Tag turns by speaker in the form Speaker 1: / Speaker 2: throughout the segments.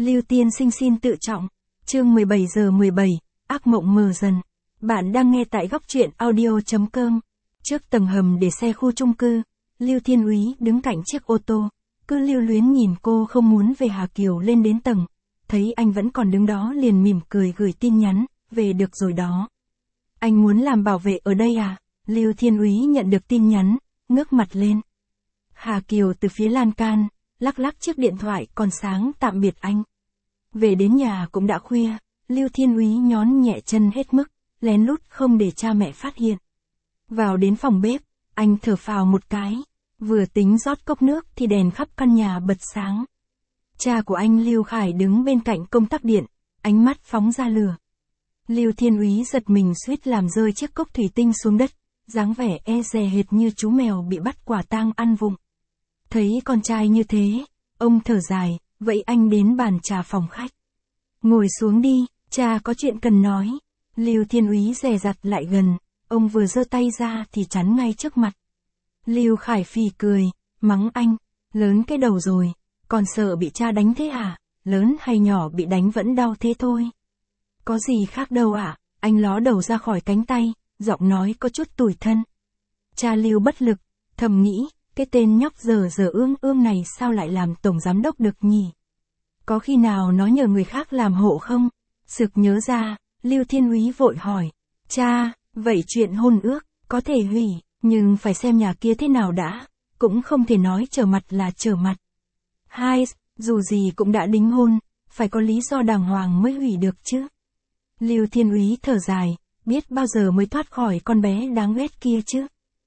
Speaker 1: Lưu Tiên Sinh xin tự trọng. Chương 17 giờ 17, ác mộng mờ dần. Bạn đang nghe tại góc truyện audio.com. Trước tầng hầm để xe khu chung cư, Lưu Thiên Úy đứng cạnh chiếc ô tô, cứ lưu luyến nhìn cô không muốn về Hà Kiều lên đến tầng. Thấy anh vẫn còn đứng đó liền mỉm cười gửi tin nhắn, về được rồi đó. Anh muốn làm bảo vệ ở đây à? Lưu Thiên Úy nhận được tin nhắn, ngước mặt lên. Hà Kiều từ phía lan can, lắc lắc chiếc điện thoại còn sáng tạm biệt anh. Về đến nhà cũng đã khuya, Lưu Thiên Úy nhón nhẹ chân hết mức, lén lút không để cha mẹ phát hiện. Vào đến phòng bếp, anh thở phào một cái, vừa tính rót cốc nước thì đèn khắp căn nhà bật sáng. Cha của anh Lưu Khải đứng bên cạnh công tắc điện, ánh mắt phóng ra lửa. Lưu Thiên Úy giật mình suýt làm rơi chiếc cốc thủy tinh xuống đất, dáng vẻ e dè hệt như chú mèo bị bắt quả tang ăn vụng. Thấy con trai như thế, ông thở dài, vậy anh đến bàn trà phòng khách. Ngồi xuống đi, cha có chuyện cần nói. Lưu Thiên Úy dè dặt lại gần, ông vừa giơ tay ra thì chắn ngay trước mặt. Lưu Khải phì cười, mắng anh, lớn cái đầu rồi, còn sợ bị cha đánh thế hả? Lớn hay nhỏ bị đánh vẫn đau thế thôi. Có gì khác đâu ạ, anh ló đầu ra khỏi cánh tay, giọng nói có chút tủi thân. Cha Lưu bất lực, thầm nghĩ, cái tên nhóc dở ương ương này sao lại làm tổng giám đốc được nhỉ? Có khi nào nó nhờ người khác làm hộ không? Sực nhớ ra, Lưu Thiên Úy vội hỏi, cha, vậy chuyện hôn ước, có thể hủy, nhưng phải xem nhà kia thế nào đã, cũng không thể nói trở mặt là trở mặt. Hai, dù gì cũng đã đính hôn, phải có lý do đàng hoàng mới hủy được chứ. Lưu Thiên Úy thở dài, biết bao giờ mới thoát khỏi con bé đáng ghét kia chứ.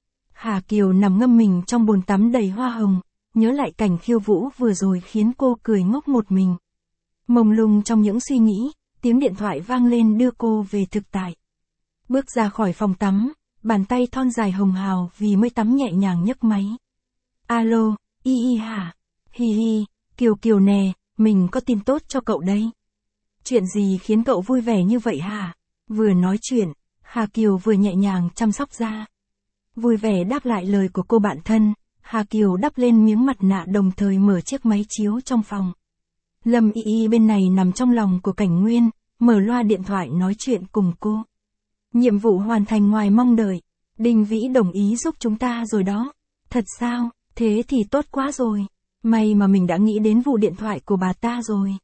Speaker 1: Hà Kiều nằm ngâm mình trong bồn tắm đầy hoa hồng, nhớ lại cảnh khiêu vũ vừa rồi khiến cô cười ngốc một mình. Mông lung trong những suy nghĩ, tiếng điện thoại vang lên đưa cô về thực tại. Bước ra khỏi phòng tắm, bàn tay thon dài hồng hào vì mới tắm nhẹ nhàng nhấc máy. Alo, y hả? Hi hi, Kiều Kiều nè, mình có tin tốt cho cậu đây. Chuyện gì khiến cậu vui vẻ như vậy hả? Vừa nói chuyện, Hà Kiều vừa nhẹ nhàng chăm sóc da. Vui vẻ đáp lại lời của cô bạn thân, Hà Kiều đắp lên miếng mặt nạ đồng thời mở chiếc máy chiếu trong phòng. Lâm Y bên này nằm trong lòng của Cảnh Nguyên, mở loa điện thoại nói chuyện cùng cô. Nhiệm vụ hoàn thành ngoài mong đợi, Đinh Vĩ đồng ý giúp chúng ta rồi đó. Thật sao, thế thì tốt quá rồi. May mà mình đã nghĩ đến vụ điện thoại của bà ta rồi.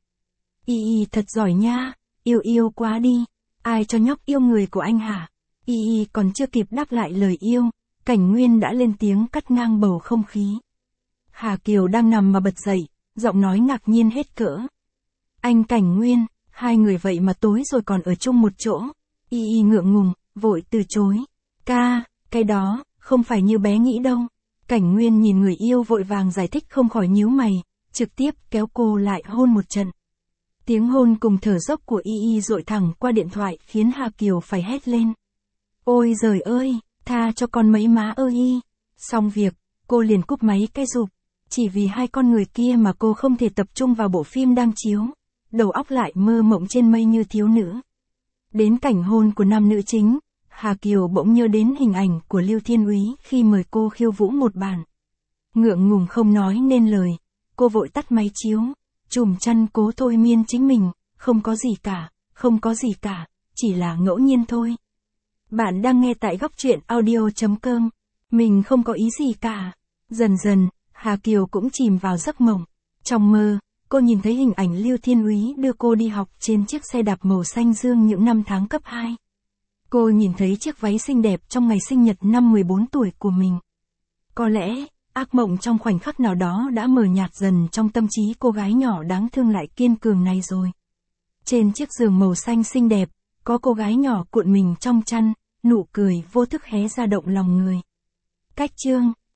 Speaker 1: Y thật giỏi nha, yêu quá đi. Ai cho nhóc yêu người của anh hả? Y còn chưa kịp đáp lại lời yêu, Cảnh Nguyên đã lên tiếng cắt ngang bầu không khí. Hà Kiều đang nằm mà bật dậy, giọng nói ngạc nhiên hết cỡ. Anh Cảnh Nguyên, hai người vậy mà tối rồi còn ở chung một chỗ. Y ngượng ngùng, vội từ chối. Ca, cái đó, không phải như bé nghĩ đâu. Cảnh Nguyên nhìn người yêu vội vàng giải thích không khỏi nhíu mày, trực tiếp kéo cô lại hôn một trận. Tiếng hôn cùng thở dốc của Y dội thẳng qua điện thoại khiến Hà Kiều phải hét lên. Ôi giời ơi, tha cho con mấy má ơi. Xong việc, cô liền cúp máy cái rụp. Chỉ vì hai con người kia mà cô không thể tập trung vào bộ phim đang chiếu. Đầu óc lại mơ mộng trên mây như thiếu nữ. Đến cảnh hôn của nam nữ chính, Hà Kiều bỗng nhớ đến hình ảnh của Lưu Thiên Úy khi mời cô khiêu vũ một bản. Ngượng ngùng không nói nên lời, cô vội tắt máy chiếu, chùm chăn cố thôi miên chính mình, không có gì cả, không có gì cả, chỉ là ngẫu nhiên thôi. Bạn đang nghe tại góc truyện audio.com, mình không có ý gì cả. Dần dần, Hà Kiều cũng chìm vào giấc mộng. Trong mơ, cô nhìn thấy hình ảnh Lưu Thiên Úy đưa cô đi học trên chiếc xe đạp màu xanh dương những năm tháng cấp 2. Cô nhìn thấy chiếc váy xinh đẹp trong ngày sinh nhật năm 14 tuổi của mình. Có lẽ, ác mộng trong khoảnh khắc nào đó đã mờ nhạt dần trong tâm trí cô gái nhỏ đáng thương lại kiên cường này rồi. Trên chiếc giường màu xanh xinh đẹp, có cô gái nhỏ cuộn mình trong chăn, nụ cười vô thức hé ra động lòng người. Cách chương